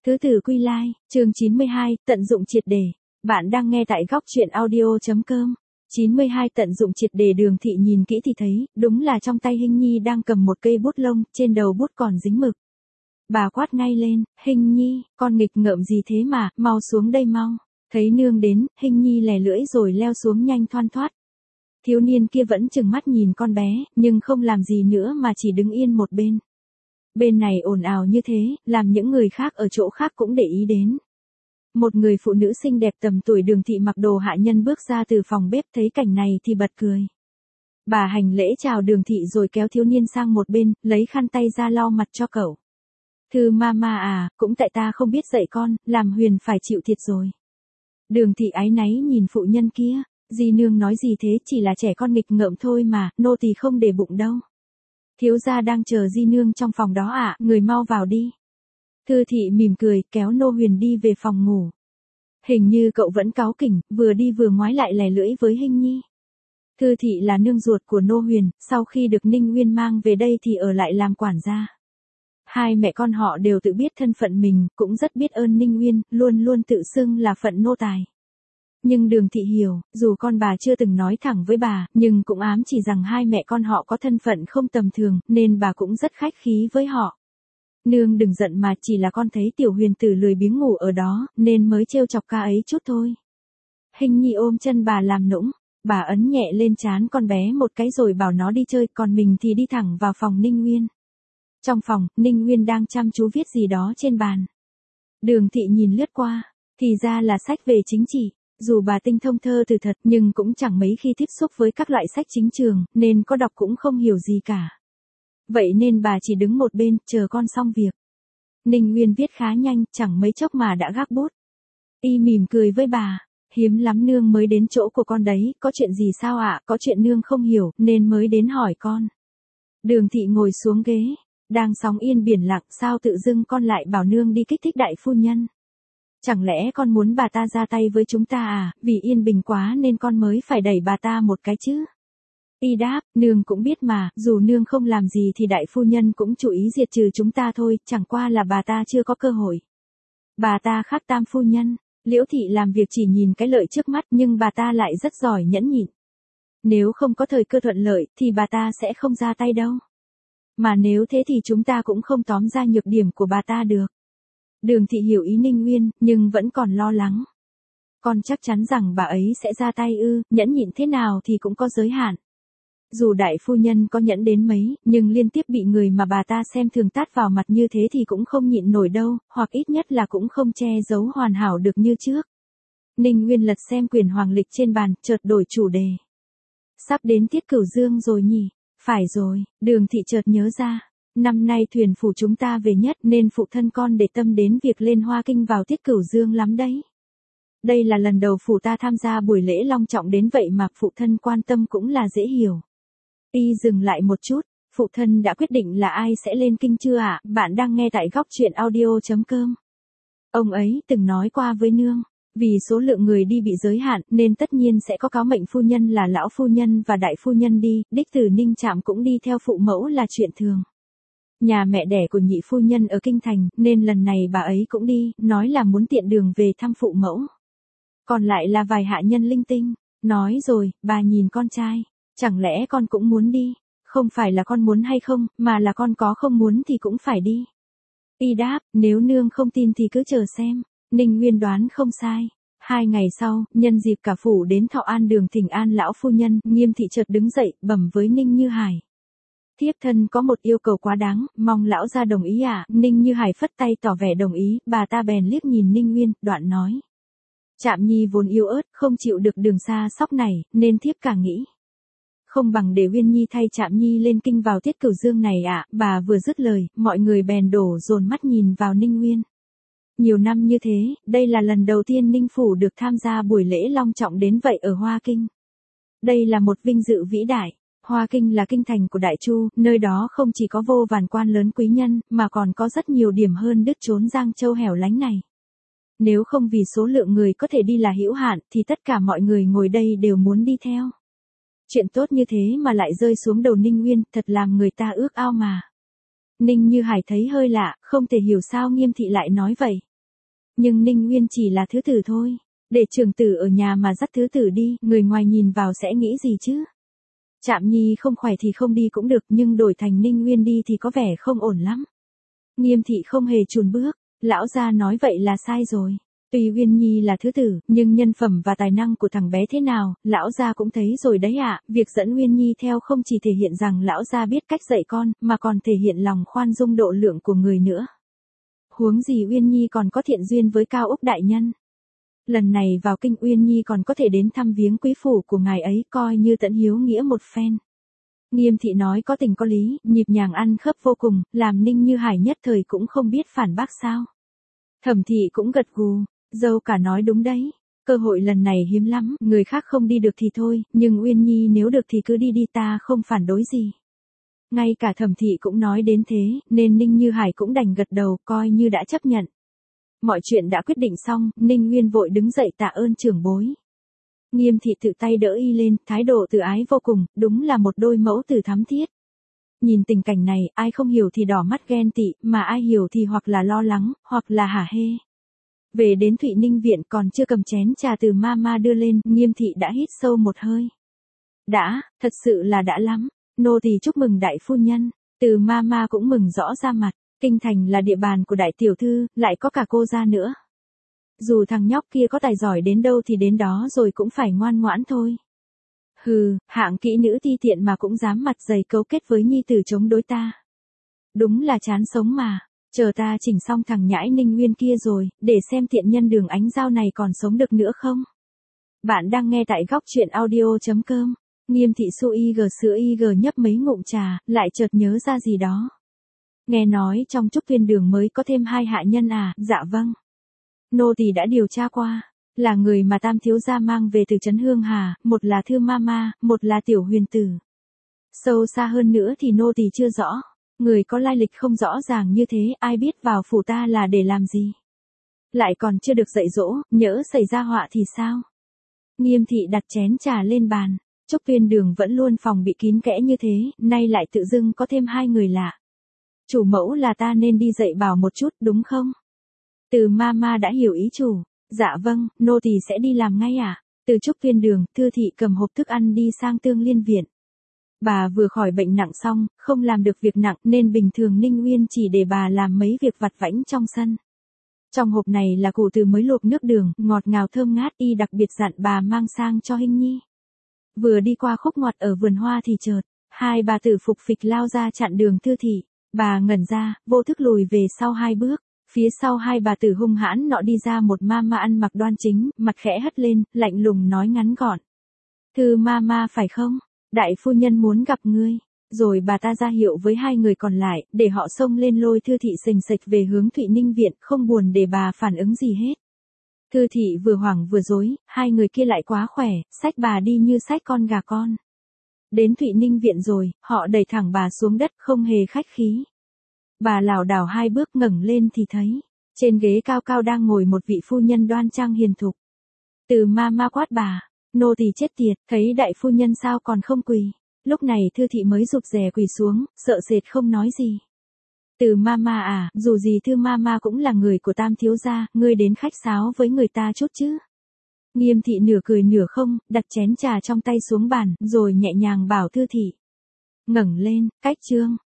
Thứ Tử Quy Lai, chương 92, tận dụng triệt để. Bạn đang nghe tại góc truyện audio.com. 92 tận dụng triệt để. Đường Thị nhìn kỹ thì thấy, đúng là trong tay Hinh Nhi đang cầm một cây bút lông, trên đầu bút còn dính mực. Bà quát ngay lên, Hinh Nhi, con nghịch ngợm gì thế mà, mau xuống đây mau. Thấy nương đến, Hinh Nhi lè lưỡi rồi leo xuống nhanh thoăn thoắt. Thiếu niên kia vẫn trừng mắt nhìn con bé, nhưng không làm gì nữa mà chỉ đứng yên một bên. Bên này ồn ào như thế, làm những người khác ở chỗ khác cũng để ý đến. Một người phụ nữ xinh đẹp tầm tuổi Đường Thị mặc đồ hạ nhân bước ra từ phòng bếp, thấy cảnh này thì bật cười. Bà hành lễ chào Đường Thị rồi kéo thiếu niên sang một bên, lấy khăn tay ra lau mặt cho cậu. Thư mama à, cũng tại ta không biết dạy con, làm Huyền phải chịu thiệt rồi. Đường Thị áy náy nhìn phụ nhân kia, dì nương nói gì thế, chỉ là trẻ con nghịch ngợm thôi mà, nô tỳ không để bụng đâu. Thiếu gia đang chờ di nương trong phòng đó ạ, người mau vào đi. Thư Thị mỉm cười, kéo nô Huyền đi về phòng ngủ. Hình như cậu vẫn cáu kỉnh, vừa đi vừa ngoái lại lè lưỡi với Hinh Nhi. Thư Thị là nương ruột của nô Huyền, sau khi được Ninh Nguyên mang về đây thì ở lại làm quản gia. Hai mẹ con họ đều tự biết thân phận mình, cũng rất biết ơn Ninh Nguyên, luôn luôn tự xưng là phận nô tài. Nhưng Đường Thị hiểu, dù con bà chưa từng nói thẳng với bà, nhưng cũng ám chỉ rằng hai mẹ con họ có thân phận không tầm thường, nên bà cũng rất khách khí với họ. Nương đừng giận mà, chỉ là con thấy tiểu Huyền tử lười biếng ngủ ở đó, nên mới trêu chọc ca ấy chút thôi. Hinh Nhi ôm chân bà làm nũng, bà ấn nhẹ lên trán con bé một cái rồi bảo nó đi chơi, còn mình thì đi thẳng vào phòng Ninh Nguyên. Trong phòng, Ninh Nguyên đang chăm chú viết gì đó trên bàn. Đường Thị nhìn lướt qua, thì ra là sách về chính trị. Dù bà tinh thông thơ từ thật nhưng cũng chẳng mấy khi tiếp xúc với các loại sách chính trường, nên có đọc cũng không hiểu gì cả. Vậy nên bà chỉ đứng một bên, chờ con xong việc. Ninh Nguyên viết khá nhanh, chẳng mấy chốc mà đã gác bút. Y mỉm cười với bà, hiếm lắm nương mới đến chỗ của con đấy, có chuyện gì sao ạ, có chuyện nương không hiểu, nên mới đến hỏi con. Đường Thị ngồi xuống ghế, đang sóng yên biển lặng, sao tự dưng con lại bảo nương đi kích thích đại phu nhân? Chẳng lẽ con muốn bà ta ra tay với chúng ta à, vì yên bình quá nên con mới phải đẩy bà ta một cái chứ? Y đáp, nương cũng biết mà, dù nương không làm gì thì đại phu nhân cũng chủ ý diệt trừ chúng ta thôi, chẳng qua là bà ta chưa có cơ hội. Bà ta khác Tam phu nhân, Liễu Thị làm việc chỉ nhìn cái lợi trước mắt, nhưng bà ta lại rất giỏi nhẫn nhịn. Nếu không có thời cơ thuận lợi thì bà ta sẽ không ra tay đâu. Mà nếu thế thì chúng ta cũng không tóm ra nhược điểm của bà ta được. Đường Thị hiểu ý Ninh Nguyên, nhưng vẫn còn lo lắng. Con chắc chắn rằng bà ấy sẽ ra tay ư, nhẫn nhịn thế nào thì cũng có giới hạn. Dù đại phu nhân có nhẫn đến mấy, nhưng liên tiếp bị người mà bà ta xem thường tát vào mặt như thế thì cũng không nhịn nổi đâu, hoặc ít nhất là cũng không che giấu hoàn hảo được như trước. Ninh Nguyên lật xem quyển hoàng lịch trên bàn, chợt đổi chủ đề. Sắp đến tiết Cửu Dương rồi nhỉ? Phải rồi, Đường Thị chợt nhớ ra. Năm nay thuyền phủ chúng ta về nhất nên phụ thân con để tâm đến việc lên Hoa Kinh vào tiết Cửu Dương lắm đấy. Đây là lần đầu phủ ta tham gia buổi lễ long trọng đến vậy mà phụ thân quan tâm cũng là dễ hiểu. Y dừng lại một chút, phụ thân đã quyết định là ai sẽ lên kinh chưa ạ? Bạn đang nghe tại góc truyện audio.com. Ông ấy từng nói qua với nương, vì số lượng người đi bị giới hạn nên tất nhiên sẽ có cáo mệnh phu nhân là lão phu nhân và đại phu nhân đi, đích tử Ninh Trạm cũng đi theo phụ mẫu là chuyện thường. Nhà mẹ đẻ của nhị phu nhân ở Kinh Thành, nên lần này bà ấy cũng đi, nói là muốn tiện đường về thăm phụ mẫu. Còn lại là vài hạ nhân linh tinh. Nói rồi, bà nhìn con trai, chẳng lẽ con cũng muốn đi? Không phải là con muốn hay không, mà là con có không muốn thì cũng phải đi. Y đáp, nếu nương không tin thì cứ chờ xem. Ninh Nguyên đoán không sai. 2 ngày sau, nhân dịp cả phủ đến Thọ An Đường thỉnh an lão phu nhân, Nghiêm Thị chợt đứng dậy, bẩm với Ninh Như Hải. Thiếp thân có một yêu cầu quá đáng, mong lão gia đồng ý ạ. Ninh Như Hải phất tay tỏ vẻ đồng ý, bà ta bèn liếc nhìn Ninh Nguyên, đoạn nói. Trạm Nhi vốn yếu ớt, không chịu được đường xa sóc này, nên thiếp càng nghĩ. Không bằng để Uyên Nhi thay Trạm Nhi lên kinh vào tiết Cửu Dương này ạ. Bà vừa dứt lời, mọi người bèn đổ dồn mắt nhìn vào Ninh Nguyên. Nhiều năm như thế, đây là lần đầu tiên Ninh Phủ được tham gia buổi lễ long trọng đến vậy ở Hoa Kinh. Đây là một vinh dự vĩ đại. Hoa Kinh là kinh thành của Đại Chu, nơi đó không chỉ có vô vàn quan lớn quý nhân, mà còn có rất nhiều điểm hơn đứt chốn Giang Châu hẻo lánh này. Nếu không vì số lượng người có thể đi là hữu hạn, thì tất cả mọi người ngồi đây đều muốn đi theo. Chuyện tốt như thế mà lại rơi xuống đầu Ninh Nguyên, thật làm người ta ước ao mà. Ninh Như Hải thấy hơi lạ, không thể hiểu sao Nghiêm Thị lại nói vậy. nhưng Ninh Nguyên chỉ là thứ tử thôi. Để trưởng tử ở nhà mà dắt thứ tử đi, người ngoài nhìn vào sẽ nghĩ gì chứ? Trạm Nhi không khỏe thì không đi cũng được, nhưng đổi thành Ninh Nguyên đi thì có vẻ không ổn lắm. Nghiêm thị không hề chùn bước, lão gia nói vậy là sai rồi. Tuy Uyên Nhi là thứ tử, nhưng nhân phẩm và tài năng của thằng bé thế nào, lão gia cũng thấy rồi đấy ạ. Việc dẫn Uyên Nhi theo không chỉ thể hiện rằng lão gia biết cách dạy con, mà còn thể hiện lòng khoan dung độ lượng của người nữa. Huống gì Uyên Nhi còn có thiện duyên với Cao Úc đại nhân. Lần này vào kinh Uyên Nhi còn có thể đến thăm viếng quý phủ của ngài ấy, coi như tận hiếu nghĩa một phen. Nghiêm thị nói có tình có lý, nhịp nhàng ăn khớp vô cùng, làm Ninh Như Hải nhất thời cũng không biết phản bác sao. Thẩm thị cũng gật gù, dâu cả nói đúng đấy. Cơ hội lần này hiếm lắm, người khác không đi được thì thôi, nhưng Uyên Nhi nếu được thì cứ đi đi, ta không phản đối gì. Ngay cả Thẩm thị cũng nói đến thế, nên Ninh Như Hải cũng đành gật đầu, coi như đã chấp nhận. Mọi chuyện đã quyết định xong, Ninh Nguyên vội đứng dậy tạ ơn trưởng bối. Nghiêm thị tự tay đỡ y lên, thái độ từ ái vô cùng, đúng là một đôi mẫu tử thắm thiết. Nhìn tình cảnh này, ai không hiểu thì đỏ mắt ghen tị, mà ai hiểu thì hoặc là lo lắng, hoặc là hả hê. Về đến Thụy Ninh viện còn chưa cầm chén trà từ mama đưa lên, Nghiêm thị đã hít sâu một hơi. Đã, thật sự là đã lắm, nô tỳ chúc mừng đại phu nhân, từ mama cũng mừng rõ ra mặt, kinh thành là địa bàn của đại tiểu thư, lại có cả cô gia nữa. Dù thằng nhóc kia có tài giỏi đến đâu thì đến đó rồi cũng phải ngoan ngoãn thôi. Hừ, hạng kỹ nữ ti tiện mà cũng dám mặt dày cấu kết với nhi tử chống đối ta. Đúng là chán sống mà, chờ ta chỉnh xong thằng nhãi Ninh Nguyên kia rồi, để xem tiện nhân Đường Ánh Giao này còn sống được nữa không. Bạn đang nghe tại góc truyện audio.com. Nghiêm thị su sữa nhấp mấy ngụm trà, lại chợt nhớ ra gì đó. Nghe nói trong Trúc Viên Đường mới có thêm 2 hạ nhân à, dạ vâng. Nô tỳ đã điều tra qua, là người mà Tam thiếu gia mang về từ trấn Hương Hà, một là Thư Mama, một là Tiểu Huyền Tử. Sâu xa hơn nữa thì nô tỳ chưa rõ, người có lai lịch không rõ ràng như thế, ai biết vào phủ ta là để làm gì. Lại còn chưa được dạy dỗ, nhỡ xảy ra họa thì sao? Nghiêm thị đặt chén trà lên bàn, Trúc Viên Đường vẫn luôn phòng bị kín kẽ như thế, nay lại tự dưng có thêm 2 người lạ. Chủ mẫu là ta nên đi dạy bảo một chút, đúng không? Từ mama đã hiểu ý chủ. Dạ vâng, nô tỳ sẽ đi làm ngay ạ. Từ Trúc Viên Đường, Thư thị cầm hộp thức ăn đi sang Tương Liên viện. Bà vừa khỏi bệnh nặng xong, không làm được việc nặng nên bình thường Ninh Nguyên chỉ để bà làm mấy việc vặt vãnh trong sân. Trong hộp này là củ từ mới luộc nước đường, ngọt ngào thơm ngát, y đặc biệt dặn bà mang sang cho Hinh Nhi. Vừa đi qua khúc ngoặt ở vườn hoa thì chợt, 2 bà tử phục phịch lao ra chặn đường Thư thị. Bà ngẩn ra, vô thức lùi về sau 2 bước. Phía sau 2 bà tử hung hãn nọ đi ra một mama ăn mặc đoan chính, mặt khẽ hất lên, lạnh lùng nói ngắn gọn. Thư mama phải không? Đại phu nhân muốn gặp ngươi. Rồi bà ta ra hiệu với 2 người còn lại, để họ xông lên lôi Thư thị sình sịch về hướng Thụy Ninh viện, không buồn để bà phản ứng gì hết. Thư thị vừa hoảng vừa dối, 2 người kia lại quá khỏe, xách bà đi như xách con gà con. Đến Thụy Ninh viện rồi, họ đẩy thẳng bà xuống đất, không hề khách khí. Bà lảo đảo 2 bước ngẩng lên thì thấy, trên ghế cao cao đang ngồi một vị phu nhân đoan trang hiền thục. Từ mama quát bà, nô tỳ chết tiệt, thấy đại phu nhân sao còn không quỳ. Lúc này Thư thị mới rụt rè quỳ xuống, sợ sệt không nói gì. Từ mama à, dù gì Thư mama cũng là người của Tam thiếu gia, ngươi đến khách sáo với người ta chút chứ. Nghiêm thị nửa cười nửa không, đặt chén trà trong tay xuống bàn, rồi nhẹ nhàng bảo Thư thị. Ngẩng lên, cách trương.